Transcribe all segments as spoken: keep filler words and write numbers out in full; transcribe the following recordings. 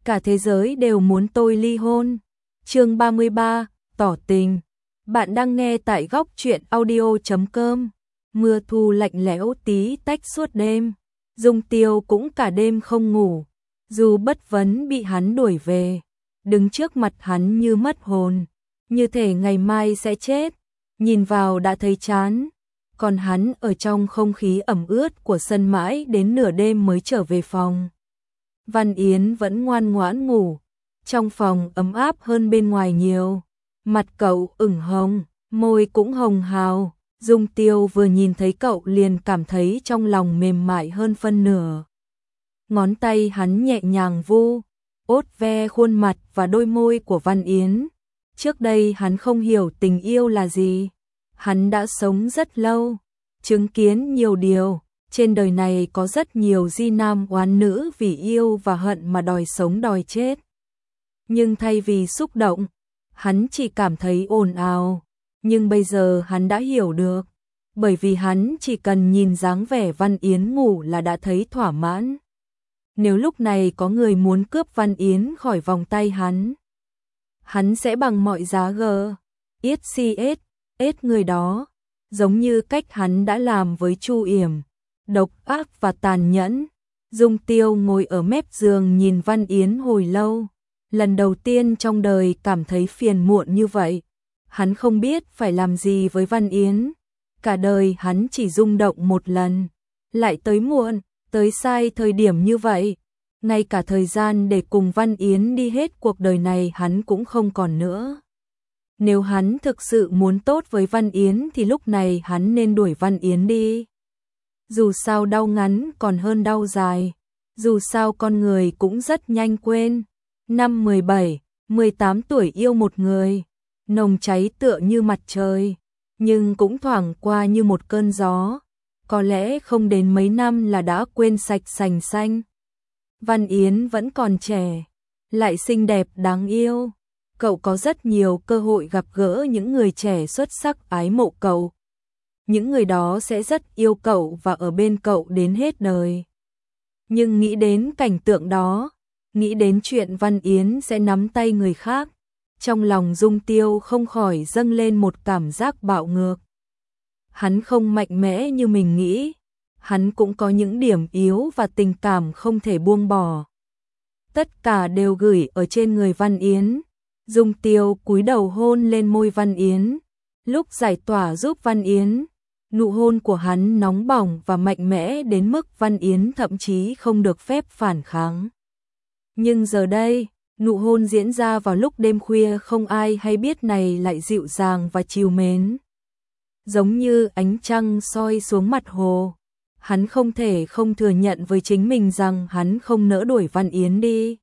cả thế giới đều muốn tôi ly hôn. Chương ba mươi ba, tỏ tình. Bạn đang nghe tại góc truyện audio chấm com. Mưa thu lạnh lẽo tí tách suốt đêm. Dung Tiêu cũng cả đêm không ngủ. Dù bất vấn bị hắn đuổi về, đứng trước mặt hắn như mất hồn, như thể ngày mai sẽ chết. Nhìn vào đã thấy chán. Còn hắn ở trong không khí ẩm ướt của sân mãi đến nửa đêm mới trở về phòng. Văn Yến vẫn ngoan ngoãn ngủ. Trong phòng ấm áp hơn bên ngoài nhiều. Mặt cậu ửng hồng, môi cũng hồng hào. Dung Tiêu vừa nhìn thấy cậu liền cảm thấy trong lòng mềm mại hơn phân nửa. Ngón tay hắn nhẹ nhàng vu, ốt ve khuôn mặt và đôi môi của Văn Yến. Trước đây hắn không hiểu tình yêu là gì. Hắn đã sống rất lâu, chứng kiến nhiều điều. Trên đời này có rất nhiều di nam oán nữ vì yêu và hận mà đòi sống đòi chết. Nhưng thay vì xúc động, hắn chỉ cảm thấy ồn ào. Nhưng bây giờ hắn đã hiểu được, bởi vì hắn chỉ cần nhìn dáng vẻ Văn Yến ngủ là đã thấy thỏa mãn. Nếu lúc này có người muốn cướp Văn Yến khỏi vòng tay hắn, hắn sẽ bằng mọi giá gờ, yết si ết, ết người đó, giống như cách hắn đã làm với Chu Yểm, độc ác và tàn nhẫn. Dung Tiêu ngồi ở mép giường nhìn Văn Yến hồi lâu, lần đầu tiên trong đời cảm thấy phiền muộn như vậy. Hắn không biết phải làm gì với Văn Yến. Cả đời hắn chỉ rung động một lần, lại tới muộn, tới sai thời điểm như vậy. Ngay cả thời gian để cùng Văn Yến đi hết cuộc đời này hắn cũng không còn nữa. Nếu hắn thực sự muốn tốt với Văn Yến thì lúc này hắn nên đuổi Văn Yến đi. Dù sao đau ngắn còn hơn đau dài. Dù sao con người cũng rất nhanh quên. Năm mười bảy, mười tám tuổi yêu một người, nồng cháy tựa như mặt trời, nhưng cũng thoảng qua như một cơn gió. Có lẽ không đến mấy năm là đã quên sạch sành xanh. Văn Yến vẫn còn trẻ, lại xinh đẹp đáng yêu. Cậu có rất nhiều cơ hội gặp gỡ những người trẻ xuất sắc ái mộ cậu. Những người đó sẽ rất yêu cậu và ở bên cậu đến hết đời. Nhưng nghĩ đến cảnh tượng đó, nghĩ đến chuyện Văn Yến sẽ nắm tay người khác, trong lòng Dung Tiêu không khỏi dâng lên một cảm giác bạo ngược. Hắn không mạnh mẽ như mình nghĩ, hắn cũng có những điểm yếu và tình cảm không thể buông bỏ. Tất cả đều gửi ở trên người Văn Yến. Dung Tiêu cúi đầu hôn lên môi Văn Yến, lúc giải tỏa giúp Văn Yến. Nụ hôn của hắn nóng bỏng và mạnh mẽ đến mức Văn Yến thậm chí không được phép phản kháng. Nhưng giờ đây, nụ hôn diễn ra vào lúc đêm khuya không ai hay biết này lại dịu dàng và trìu mến. Giống như ánh trăng soi xuống mặt hồ. Hắn không thể không thừa nhận với chính mình rằng hắn không nỡ đuổi Văn Yến đi.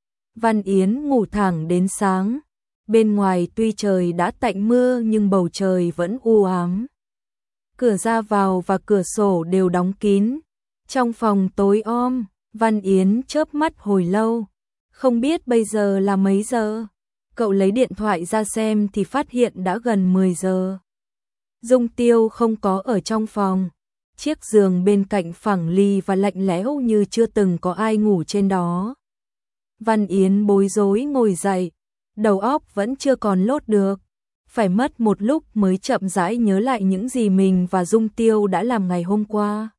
Văn Yến ngủ thẳng đến sáng. Bên ngoài tuy trời đã tạnh mưa nhưng bầu trời vẫn u ám. Cửa ra vào và cửa sổ đều đóng kín. Trong phòng tối om, Văn Yến chớp mắt hồi lâu. Không biết bây giờ là mấy giờ. Cậu lấy điện thoại ra xem thì phát hiện đã gần mười giờ. Dung Tiêu không có ở trong phòng. Chiếc giường bên cạnh phẳng lì và lạnh lẽo như chưa từng có ai ngủ trên đó. Văn Yến bối rối ngồi dậy, đầu óc vẫn chưa còn lốt được. Phải mất một lúc mới chậm rãi nhớ lại những gì mình và Dung Tiêu đã làm ngày hôm qua.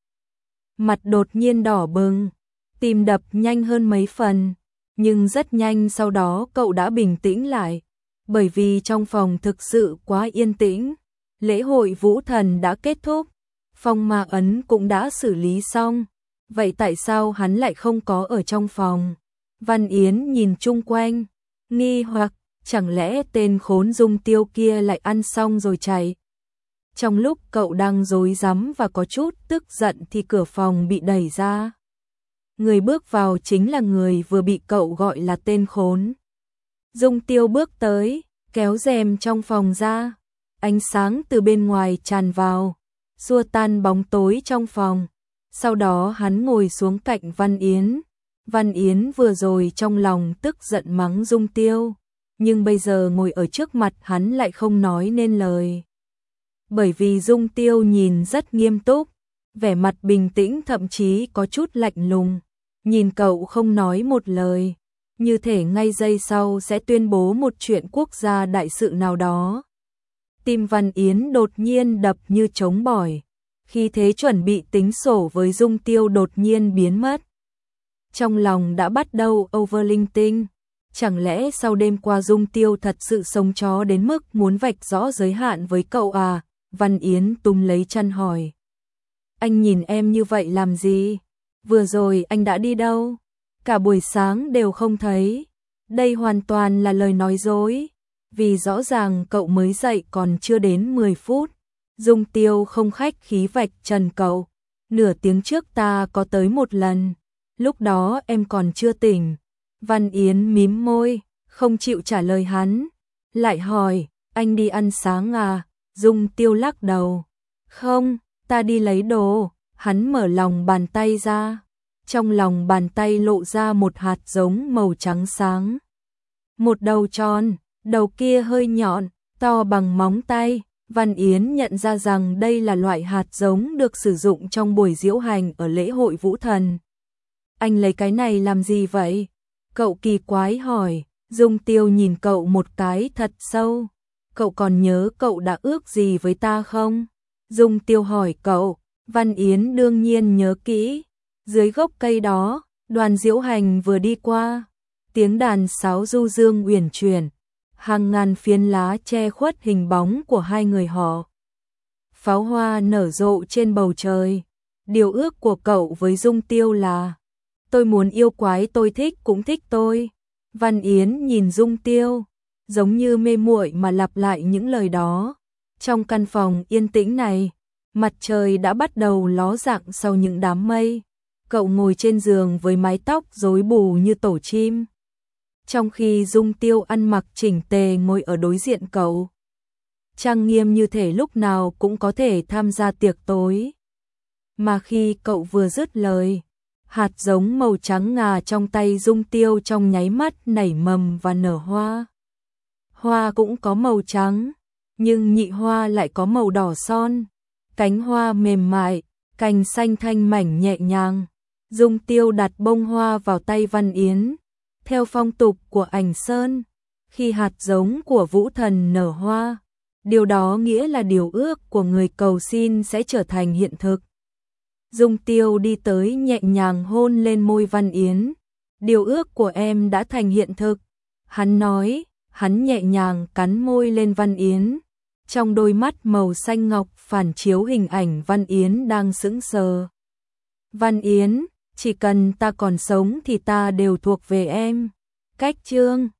Mặt đột nhiên đỏ bừng, tim đập nhanh hơn mấy phần. Nhưng rất nhanh sau đó cậu đã bình tĩnh lại, bởi vì trong phòng thực sự quá yên tĩnh. Lễ hội Vũ Thần đã kết thúc, phong ma ấn cũng đã xử lý xong. Vậy tại sao hắn lại không có ở trong phòng? Văn Yến nhìn chung quanh, nghi hoặc, chẳng lẽ tên khốn Dung Tiêu kia lại ăn xong rồi chạy? Trong lúc cậu đang rối rắm và có chút tức giận thì cửa phòng bị đẩy ra. Người bước vào chính là người vừa bị cậu gọi là tên khốn. Dung Tiêu bước tới, kéo rèm trong phòng ra. Ánh sáng từ bên ngoài tràn vào, xua tan bóng tối trong phòng. Sau đó hắn ngồi xuống cạnh Văn Yến. Văn Yến vừa rồi trong lòng tức giận mắng Dung Tiêu, nhưng bây giờ ngồi ở trước mặt hắn lại không nói nên lời. Bởi vì Dung Tiêu nhìn rất nghiêm túc, vẻ mặt bình tĩnh thậm chí có chút lạnh lùng, nhìn cậu không nói một lời. như thể ngay giây sau sẽ tuyên bố một chuyện quốc gia đại sự nào đó. Tim Văn Yến đột nhiên đập như trống bỏi, khi thế chuẩn bị tính sổ với Dung Tiêu đột nhiên biến mất. Trong lòng đã bắt đầu overthinking, chẳng lẽ sau đêm qua Dung Tiêu thật sự sống chó đến mức muốn vạch rõ giới hạn với cậu à? Văn Yến túm lấy chăn hỏi. Anh nhìn em như vậy làm gì? Vừa rồi anh đã đi đâu? Cả buổi sáng đều không thấy. Đây hoàn toàn là lời nói dối, vì rõ ràng cậu mới dậy còn chưa đến mười phút. Dung Tiêu không khách khí vạch trần cậu. Nửa tiếng trước ta có tới một lần, lúc đó em còn chưa tỉnh. Văn Yến mím môi, không chịu trả lời hắn. Lại hỏi, anh đi ăn sáng à? Dung Tiêu lắc đầu. Không, ta đi lấy đồ. Hắn mở lòng bàn tay ra. Trong lòng bàn tay lộ ra một hạt giống màu trắng sáng. Một đầu tròn, đầu kia hơi nhọn, to bằng móng tay. Văn Yến nhận ra rằng đây là loại hạt giống được sử dụng trong buổi diễu hành ở lễ hội Vũ Thần. Anh lấy cái này làm gì vậy? Cậu kỳ quái hỏi. Dung Tiêu nhìn cậu một cái thật sâu. Cậu còn nhớ cậu đã ước gì với ta không? Dung Tiêu hỏi cậu. Văn Yến đương nhiên nhớ kỹ. Dưới gốc cây đó, đoàn diễu hành vừa đi qua. Tiếng đàn sáo du dương uyển chuyển. Hàng ngàn phiến lá che khuất hình bóng của hai người họ. Pháo hoa nở rộ trên bầu trời. Điều ước của cậu với Dung Tiêu là: tôi muốn yêu quái tôi thích cũng thích tôi. Văn Yến nhìn Dung Tiêu, giống như mê muội mà lặp lại những lời đó. Trong căn phòng yên tĩnh này, mặt trời đã bắt đầu ló dạng sau những đám mây. Cậu ngồi trên giường với mái tóc rối bù như tổ chim, trong khi Dung Tiêu ăn mặc chỉnh tề ngồi ở đối diện cậu, trang nghiêm như thể lúc nào cũng có thể tham gia tiệc tối. Mà khi cậu vừa dứt lời, hạt giống màu trắng ngà trong tay Dung Tiêu trong nháy mắt nảy mầm và nở hoa. Hoa cũng có màu trắng, nhưng nhị hoa lại có màu đỏ son. Cánh hoa mềm mại, cành xanh thanh mảnh nhẹ nhàng. Dung Tiêu đặt bông hoa vào tay Văn Yến. Theo phong tục của Ảnh Sơn, khi hạt giống của Vũ Thần nở hoa, điều đó nghĩa là điều ước của người cầu xin sẽ trở thành hiện thực. Dung Tiêu đi tới nhẹ nhàng hôn lên môi Văn Yến. Điều ước của em đã thành hiện thực. Hắn nói, hắn nhẹ nhàng cắn môi lên Văn Yến. Trong đôi mắt màu xanh ngọc phản chiếu hình ảnh Văn Yến đang sững sờ. Văn Yến, chỉ cần ta còn sống thì ta đều thuộc về em. Cách chương